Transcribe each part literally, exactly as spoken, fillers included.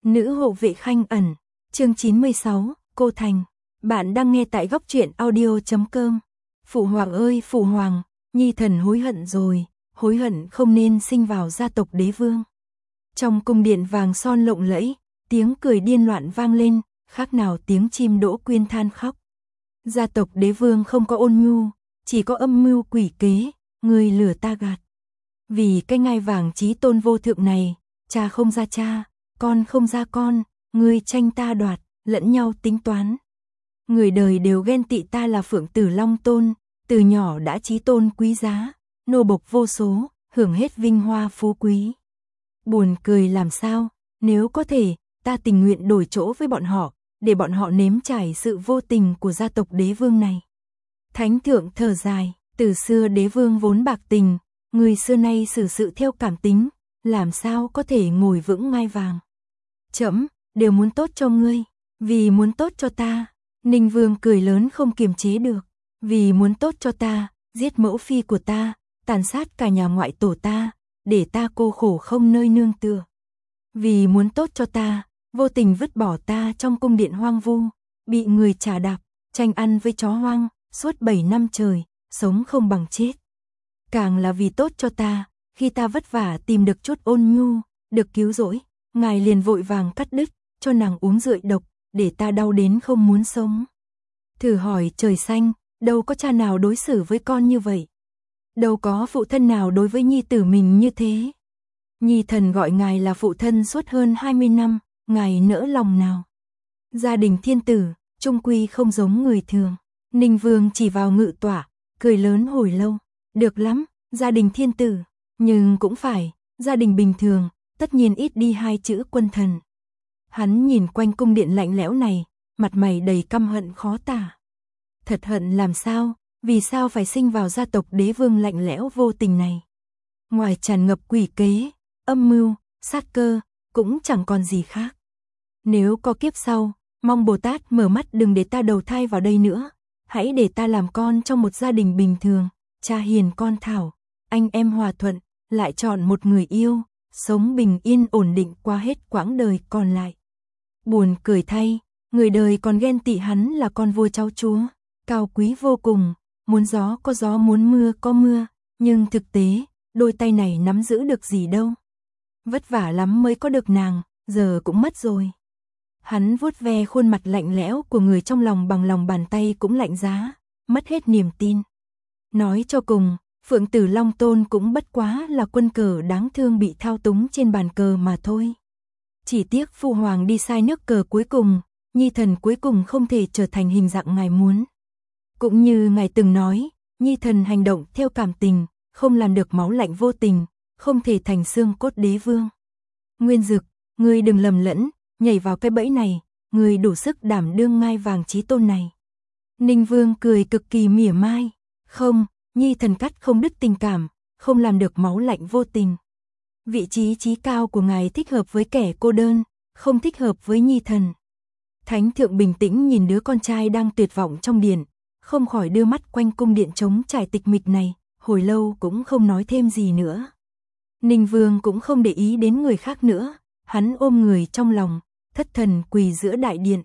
Nữ hộ vệ Khanh ẩn, chương chín mươi sáu, Cô Thành. Bạn đang nghe tại góc truyện audio chấm com. Phụ hoàng ơi phụ hoàng, nhi thần hối hận rồi, hối hận không nên sinh vào gia tộc đế vương. Trong cung điện vàng son lộng lẫy, tiếng cười điên loạn vang lên, khác nào tiếng chim đỗ quyên than khóc. Gia tộc đế vương không có ôn nhu, chỉ có âm mưu quỷ kế, người lừa ta gạt. Vì cái ngai vàng chí tôn vô thượng này, cha không ra cha, con không ra con, người tranh ta đoạt, lẫn nhau tính toán. Người đời đều ghen tị ta là Phượng Tử Long Tôn, từ nhỏ đã chí tôn quý giá, nô bộc vô số, hưởng hết vinh hoa phú quý. Buồn cười làm sao, nếu có thể, ta tình nguyện đổi chỗ với bọn họ, để bọn họ nếm trải sự vô tình của gia tộc đế vương này. Thánh thượng thở dài, từ xưa đế vương vốn bạc tình, người xưa nay xử sự theo cảm tính, làm sao có thể ngồi vững ngai vàng. Trẫm đều muốn tốt cho ngươi, vì muốn tốt cho ta. Ninh Vương cười lớn không kiềm chế được, vì muốn tốt cho ta, giết mẫu phi của ta, tàn sát cả nhà ngoại tổ ta, để ta cô khổ không nơi nương tựa. Vì muốn tốt cho ta, vô tình vứt bỏ ta trong cung điện hoang vu, bị người trà đạp, tranh ăn với chó hoang, suốt bảy năm trời, sống không bằng chết. Càng là vì tốt cho ta, khi ta vất vả tìm được chút ôn nhu, được cứu rỗi, ngài liền vội vàng cắt đứt, cho nàng uống rượu độc, để ta đau đến không muốn sống. Thử hỏi trời xanh, đâu có cha nào đối xử với con như vậy? Đâu có phụ thân nào đối với nhi tử mình như thế? Nhi thần gọi ngài là phụ thân suốt hơn hai mươi năm, ngài nỡ lòng nào? Gia đình thiên tử, trung quy không giống người thường. Ninh Vương chỉ vào ngự tỏa, cười lớn hồi lâu. Được lắm, gia đình thiên tử, nhưng cũng phải, gia đình bình thường, tất nhiên ít đi hai chữ quân thần. Hắn nhìn quanh cung điện lạnh lẽo này, mặt mày đầy căm hận khó tả. Thật hận làm sao, vì sao phải sinh vào gia tộc đế vương lạnh lẽo vô tình này? Ngoài tràn ngập quỷ kế, âm mưu, sát cơ, cũng chẳng còn gì khác. Nếu có kiếp sau, mong Bồ Tát mở mắt đừng để ta đầu thai vào đây nữa. Hãy để ta làm con trong một gia đình bình thường, cha hiền con thảo, anh em hòa thuận, lại chọn một người yêu, sống bình yên ổn định qua hết quãng đời còn lại. Buồn cười thay, người đời còn ghen tị hắn là con vua cháu chúa, cao quý vô cùng, muốn gió có gió muốn mưa có mưa, nhưng thực tế, đôi tay này nắm giữ được gì đâu. Vất vả lắm mới có được nàng, giờ cũng mất rồi. Hắn vuốt ve khuôn mặt lạnh lẽo của người trong lòng bằng lòng bàn tay cũng lạnh giá, mất hết niềm tin. Nói cho cùng, Phượng Tử Long Tôn cũng bất quá là quân cờ đáng thương bị thao túng trên bàn cờ mà thôi. Chỉ tiếc Phu Hoàng đi sai nước cờ cuối cùng, Nhi thần cuối cùng không thể trở thành hình dạng ngài muốn. Cũng như ngài từng nói, Nhi thần hành động theo cảm tình, không làm được máu lạnh vô tình, không thể thành xương cốt đế vương. Nguyên Dực, ngươi đừng lầm lẫn, nhảy vào cái bẫy này, ngươi đủ sức đảm đương ngai vàng chí tôn này. Ninh Vương cười cực kỳ mỉa mai, không, Nhi thần cắt không đứt tình cảm, không làm được máu lạnh vô tình. Vị trí chí cao của ngài thích hợp với kẻ cô đơn, không thích hợp với Nhi thần. Thánh thượng bình tĩnh nhìn đứa con trai đang tuyệt vọng trong điện, không khỏi đưa mắt quanh cung điện trống trải tịch mịch này, hồi lâu cũng không nói thêm gì nữa. Ninh Vương cũng không để ý đến người khác nữa, hắn ôm người trong lòng, thất thần quỳ giữa đại điện.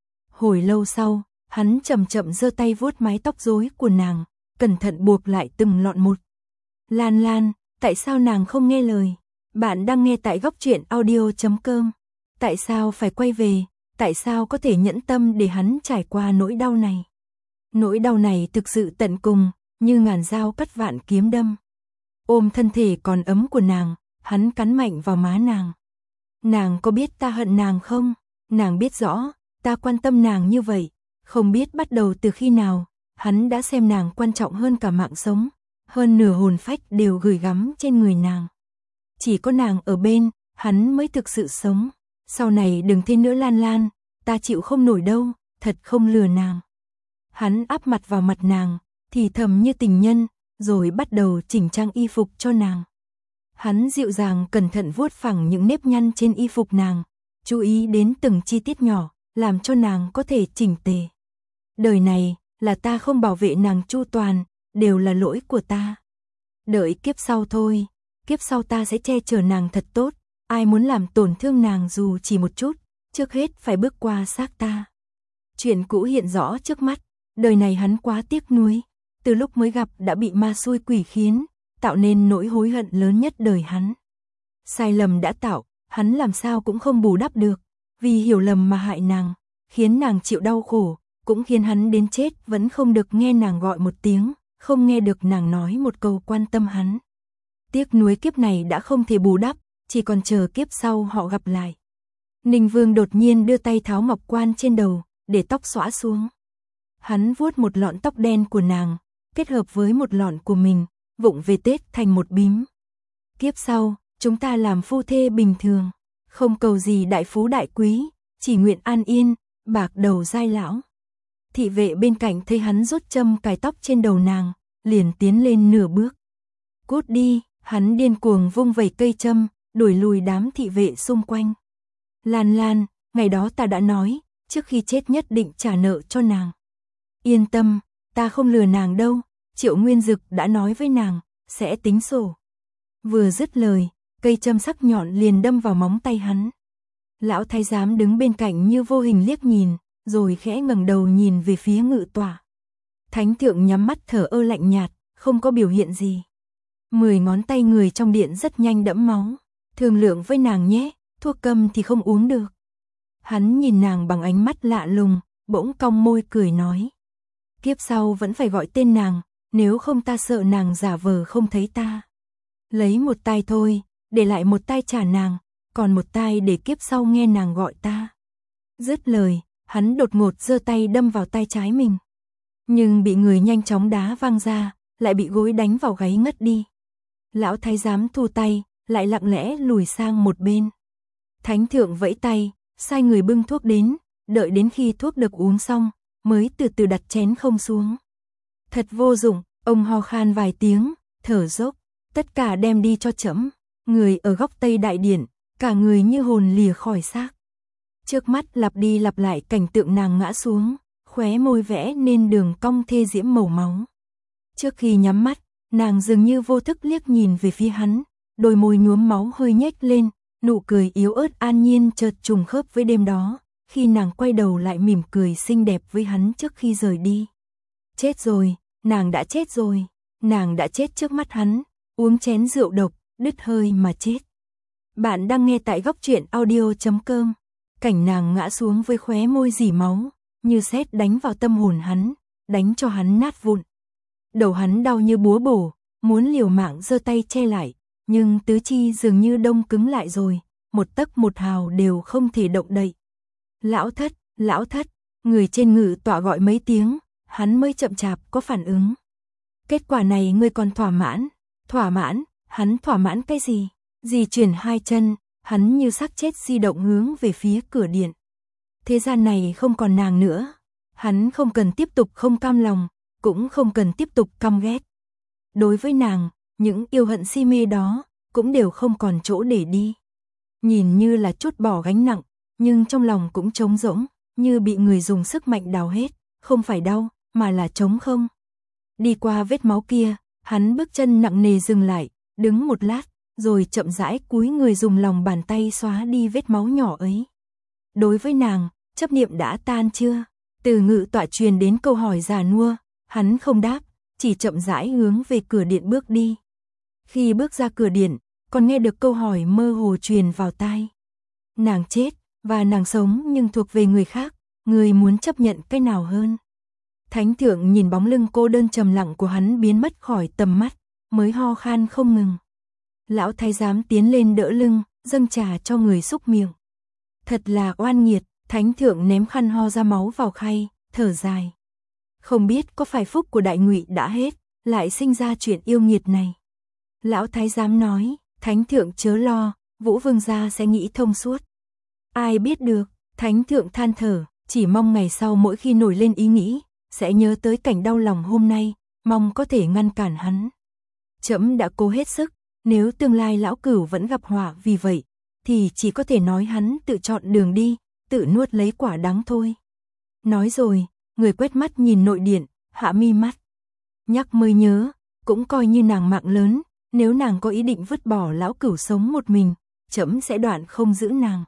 Hồi lâu sau, hắn chậm chậm giơ tay vuốt mái tóc rối của nàng, cẩn thận buộc lại từng lọn một. Lan Lan, tại sao nàng không nghe lời? Bạn đang nghe tại góc truyện audio chấm com. Tại sao phải quay về? Tại sao có thể nhẫn tâm để hắn trải qua nỗi đau này? Nỗi đau này thực sự tận cùng, như ngàn dao cắt vạn kiếm đâm. Ôm thân thể còn ấm của nàng, hắn cắn mạnh vào má nàng. Nàng có biết ta hận nàng không? Nàng biết rõ, ta quan tâm nàng như vậy, không biết bắt đầu từ khi nào, hắn đã xem nàng quan trọng hơn cả mạng sống, hơn nửa hồn phách đều gửi gắm trên người nàng. Chỉ có nàng ở bên, hắn mới thực sự sống. Sau này đừng thế nữa Lan Lan, ta chịu không nổi đâu, thật không lừa nàng. Hắn áp mặt vào mặt nàng, thì thầm như tình nhân, rồi bắt đầu chỉnh trang y phục cho nàng. Hắn dịu dàng cẩn thận vuốt phẳng những nếp nhăn trên y phục nàng, chú ý đến từng chi tiết nhỏ, làm cho nàng có thể chỉnh tề. Đời này, là ta không bảo vệ nàng chu toàn, đều là lỗi của ta. Đợi kiếp sau thôi, kiếp sau ta sẽ che chở nàng thật tốt, ai muốn làm tổn thương nàng dù chỉ một chút, trước hết phải bước qua xác ta. Chuyện cũ hiện rõ trước mắt, đời này hắn quá tiếc nuối, từ lúc mới gặp đã bị ma xui quỷ khiến, tạo nên nỗi hối hận lớn nhất đời hắn. Sai lầm đã tạo, hắn làm sao cũng không bù đắp được, vì hiểu lầm mà hại nàng, khiến nàng chịu đau khổ, cũng khiến hắn đến chết vẫn không được nghe nàng gọi một tiếng, không nghe được nàng nói một câu quan tâm hắn. Tiếc nuối kiếp này đã không thể bù đắp, chỉ còn chờ kiếp sau họ gặp lại. Ninh Vương đột nhiên đưa tay tháo ngọc quan trên đầu, để tóc xõa xuống. Hắn vuốt một lọn tóc đen của nàng, kết hợp với một lọn của mình, vụng về tết thành một bím. Kiếp sau, chúng ta làm phu thê bình thường, không cầu gì đại phú đại quý, chỉ nguyện an yên, bạc đầu giai lão. Thị vệ bên cạnh thấy hắn rút châm cài tóc trên đầu nàng, liền tiến lên nửa bước. Cút đi, hắn điên cuồng vung vẩy cây châm, đuổi lùi đám thị vệ xung quanh. Lan Lan, ngày đó ta đã nói, trước khi chết nhất định trả nợ cho nàng. Yên tâm, ta không lừa nàng đâu, Triệu Nguyên Dực đã nói với nàng, sẽ tính sổ. Vừa dứt lời, cây châm sắc nhọn liền đâm vào móng tay hắn. Lão thái giám đứng bên cạnh như vô hình liếc nhìn, rồi khẽ ngẩng đầu nhìn về phía ngự tọa. Thánh thượng nhắm mắt thở ơ lạnh nhạt, không có biểu hiện gì. Mười ngón tay người trong điện rất nhanh đẫm máu. Thương lượng với nàng nhé, thuốc câm thì không uống được. Hắn nhìn nàng bằng ánh mắt lạ lùng, bỗng cong môi cười nói. Kiếp sau vẫn phải gọi tên nàng, nếu không ta sợ nàng giả vờ không thấy ta. Lấy một tai thôi, để lại một tai trả nàng, còn một tai để kiếp sau nghe nàng gọi ta. Dứt lời, hắn đột ngột giơ tay đâm vào tai trái mình. Nhưng bị người nhanh chóng đá văng ra, lại bị gối đánh vào gáy ngất đi. Lão thái giám thu tay, lại lặng lẽ lùi sang một bên. Thánh thượng vẫy tay, sai người bưng thuốc đến, đợi đến khi thuốc được uống xong, mới từ từ đặt chén không xuống. Thật vô dụng, ông ho khan vài tiếng, thở dốc, tất cả đem đi cho trẫm. Người ở góc tây đại điện, cả người như hồn lìa khỏi xác. Trước mắt lặp đi lặp lại cảnh tượng nàng ngã xuống, khóe môi vẽ nên đường cong thê diễm màu máu. Trước khi nhắm mắt, nàng dường như vô thức liếc nhìn về phía hắn, đôi môi nhuốm máu hơi nhếch lên, nụ cười yếu ớt an nhiên chợt trùng khớp với đêm đó, khi nàng quay đầu lại mỉm cười xinh đẹp với hắn trước khi rời đi. Chết rồi, nàng đã chết rồi, nàng đã chết trước mắt hắn, uống chén rượu độc, đứt hơi mà chết. Bạn đang nghe tại góc truyện audio chấm com. Cảnh nàng ngã xuống với khóe môi rỉ máu, như sét đánh vào tâm hồn hắn, đánh cho hắn nát vụn. Đầu hắn đau như búa bổ, muốn liều mạng giơ tay che lại, nhưng tứ chi dường như đông cứng lại rồi, một tấc một hào đều không thể động đậy. Lão thất, lão thất, người trên ngự tọa gọi mấy tiếng, hắn mới chậm chạp có phản ứng. Kết quả này ngươi còn thỏa mãn, thỏa mãn, hắn thỏa mãn cái gì? Di chuyển hai chân, hắn như xác chết di động hướng về phía cửa điện. Thế gian này không còn nàng nữa, hắn không cần tiếp tục không cam lòng, cũng không cần tiếp tục căm ghét. Đối với nàng, những yêu hận si mê đó cũng đều không còn chỗ để đi. Nhìn như là trút bỏ gánh nặng, nhưng trong lòng cũng trống rỗng, như bị người dùng sức mạnh đào hết, không phải đau, mà là trống không. Đi qua vết máu kia, hắn bước chân nặng nề dừng lại, đứng một lát, rồi chậm rãi cúi người dùng lòng bàn tay xóa đi vết máu nhỏ ấy. Đối với nàng, chấp niệm đã tan chưa? Từ ngự tọa truyền đến câu hỏi già nua, hắn không đáp, chỉ chậm rãi hướng về cửa điện bước đi. Khi bước ra cửa điện, còn nghe được câu hỏi mơ hồ truyền vào tai. Nàng chết, và nàng sống nhưng thuộc về người khác, người muốn chấp nhận cái nào hơn? Thánh thượng nhìn bóng lưng cô đơn trầm lặng của hắn biến mất khỏi tầm mắt, mới ho khan không ngừng. Lão thái giám tiến lên đỡ lưng, dâng trà cho người xúc miệng. Thật là oan nghiệt, thánh thượng ném khăn ho ra máu vào khay, thở dài. Không biết có phải phúc của đại ngụy đã hết, lại sinh ra chuyện yêu nghiệt này. Lão thái giám nói, thánh thượng chớ lo, Vũ vương gia sẽ nghĩ thông suốt. Ai biết được, thánh thượng than thở, chỉ mong ngày sau mỗi khi nổi lên ý nghĩ, sẽ nhớ tới cảnh đau lòng hôm nay, mong có thể ngăn cản hắn. Trẫm đã cố hết sức, nếu tương lai lão cửu vẫn gặp họa vì vậy, thì chỉ có thể nói hắn tự chọn đường đi, tự nuốt lấy quả đắng thôi. Nói rồi, người quét mắt nhìn nội điện, hạ mi mắt. Nhắc mới nhớ, cũng coi như nàng mạng lớn, nếu nàng có ý định vứt bỏ lão cửu sống một mình, trẫm sẽ đoạn không giữ nàng.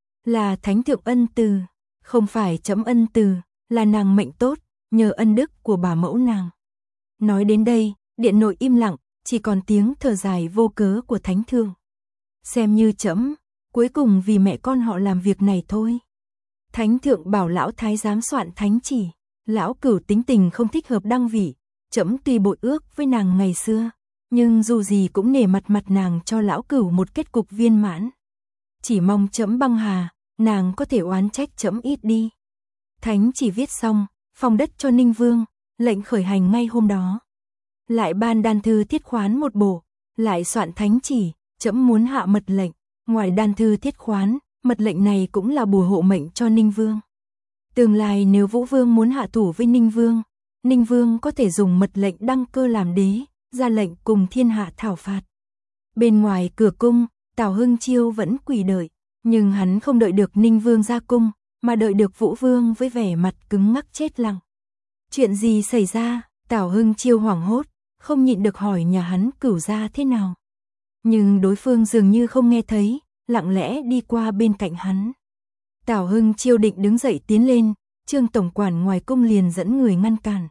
Là thánh thượng ân từ, không phải trẫm ân từ, là nàng mệnh tốt, nhờ ân đức của bà mẫu nàng. Nói đến đây, điện nội im lặng, chỉ còn tiếng thở dài vô cớ của thánh thượng. Xem như trẫm, cuối cùng vì mẹ con họ làm việc này thôi. Thánh thượng bảo lão thái giám soạn thánh chỉ, lão Cửu tính tình không thích hợp đăng vị, trẫm tuy bội ước với nàng ngày xưa, nhưng dù gì cũng nể mặt mặt nàng cho lão Cửu một kết cục viên mãn. Chỉ mong trẫm băng hà, nàng có thể oán trách trẫm ít đi. Thánh chỉ viết xong, phong đất cho Ninh Vương, lệnh khởi hành ngay hôm đó. Lại ban đan thư thiết khoán một bộ, lại soạn thánh chỉ, trẫm muốn hạ mật lệnh, ngoài đan thư thiết khoán, mật lệnh này cũng là bùa hộ mệnh cho Ninh Vương. Tương lai nếu Vũ Vương muốn hạ thủ với Ninh Vương, Ninh Vương có thể dùng mật lệnh đăng cơ làm đế, ra lệnh cùng thiên hạ thảo phạt. Bên ngoài cửa cung, Tào Hưng Chiêu vẫn quỳ đợi, nhưng hắn không đợi được Ninh Vương ra cung, mà đợi được Vũ Vương với vẻ mặt cứng ngắc chết lặng. Chuyện gì xảy ra? Tào Hưng Chiêu hoảng hốt, không nhịn được hỏi nhà hắn Cửu gia thế nào. Nhưng đối phương dường như không nghe thấy, lặng lẽ đi qua bên cạnh hắn. Tào Hưng Chiêu định đứng dậy tiến lên, Trương tổng quản ngoài cung liền dẫn người ngăn cản.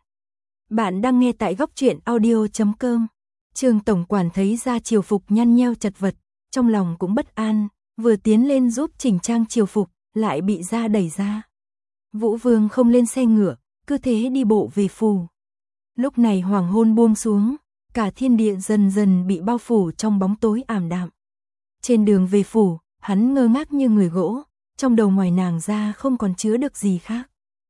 Bạn đang nghe tại góc truyện audio chấm com. Trương tổng quản thấy ra triều phục nhăn nheo chật vật, trong lòng cũng bất an, vừa tiến lên giúp chỉnh trang triều phục, lại bị ra đẩy ra. Vũ Vương không lên xe ngựa, cứ thế đi bộ về phủ. Lúc này hoàng hôn buông xuống, cả thiên địa dần dần bị bao phủ trong bóng tối ảm đạm. Trên đường về phủ, hắn ngơ ngác như người gỗ, trong đầu ngoài nàng ra không còn chứa được gì khác.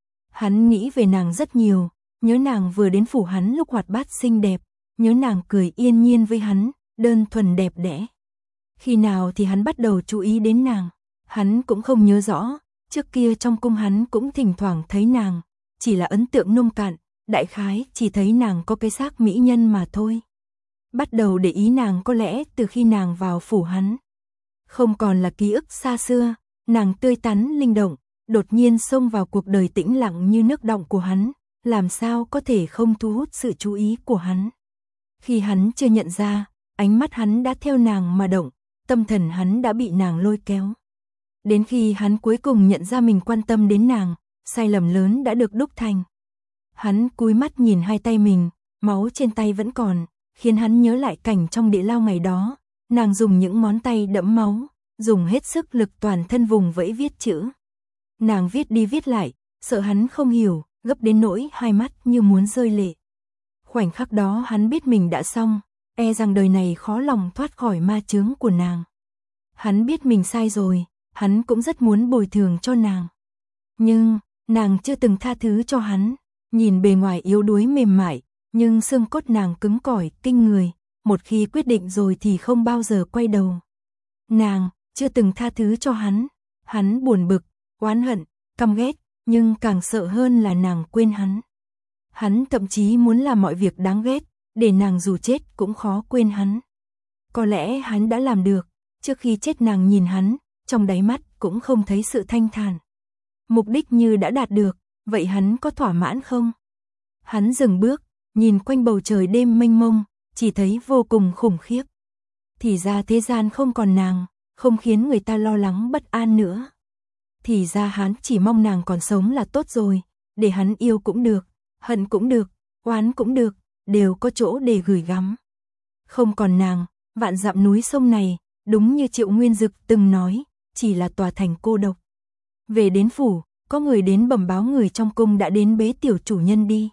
Hắn nghĩ về nàng rất nhiều, nhớ nàng vừa đến phủ hắn lúc hoạt bát xinh đẹp, nhớ nàng cười yên nhiên với hắn, đơn thuần đẹp đẽ. Khi nào thì hắn bắt đầu chú ý đến nàng, hắn cũng không nhớ rõ, trước kia trong cung hắn cũng thỉnh thoảng thấy nàng, chỉ là ấn tượng nông cạn, đại khái chỉ thấy nàng có cái xác mỹ nhân mà thôi. Bắt đầu để ý nàng có lẽ từ khi nàng vào phủ hắn. Không còn là ký ức xa xưa, nàng tươi tắn linh động, đột nhiên xông vào cuộc đời tĩnh lặng như nước đọng của hắn, làm sao có thể không thu hút sự chú ý của hắn. Khi hắn chưa nhận ra, ánh mắt hắn đã theo nàng mà động, tâm thần hắn đã bị nàng lôi kéo. Đến khi hắn cuối cùng nhận ra mình quan tâm đến nàng, sai lầm lớn đã được đúc thành. Hắn cúi mắt nhìn hai tay mình, máu trên tay vẫn còn, khiến hắn nhớ lại cảnh trong địa lao ngày đó, nàng dùng những ngón tay đẫm máu, dùng hết sức lực toàn thân vùng vẫy viết chữ. Nàng viết đi viết lại, sợ hắn không hiểu, gấp đến nỗi hai mắt như muốn rơi lệ. Khoảnh khắc đó hắn biết mình đã xong, e rằng đời này khó lòng thoát khỏi ma chướng của nàng. Hắn biết mình sai rồi, hắn cũng rất muốn bồi thường cho nàng. Nhưng, nàng chưa từng tha thứ cho hắn, nhìn bề ngoài yếu đuối mềm mại, nhưng xương cốt nàng cứng cỏi, kinh người, một khi quyết định rồi thì không bao giờ quay đầu. Nàng chưa từng tha thứ cho hắn, hắn buồn bực, oán hận, căm ghét, nhưng càng sợ hơn là nàng quên hắn. Hắn thậm chí muốn làm mọi việc đáng ghét, để nàng dù chết cũng khó quên hắn. Có lẽ hắn đã làm được, trước khi chết nàng nhìn hắn, trong đáy mắt cũng không thấy sự thanh thản. Mục đích như đã đạt được, vậy hắn có thỏa mãn không? Hắn dừng bước, nhìn quanh bầu trời đêm mênh mông, chỉ thấy vô cùng khủng khiếp. Thì ra thế gian không còn nàng, không khiến người ta lo lắng bất an nữa. Thì ra hắn chỉ mong nàng còn sống là tốt rồi, để hắn yêu cũng được, hận cũng được, oán cũng được, đều có chỗ để gửi gắm. Không còn nàng, vạn dặm núi sông này, đúng như Triệu Nguyên Dực từng nói, chỉ là tòa thành cô độc. Về đến phủ, có người đến bẩm báo người trong cung đã đến bế tiểu chủ nhân đi.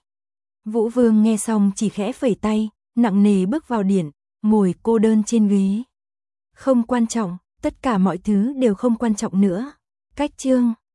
Vũ Vương nghe xong chỉ khẽ phẩy tay, nặng nề bước vào điện, ngồi cô đơn trên ghế. Không quan trọng, tất cả mọi thứ đều không quan trọng nữa. Cách chương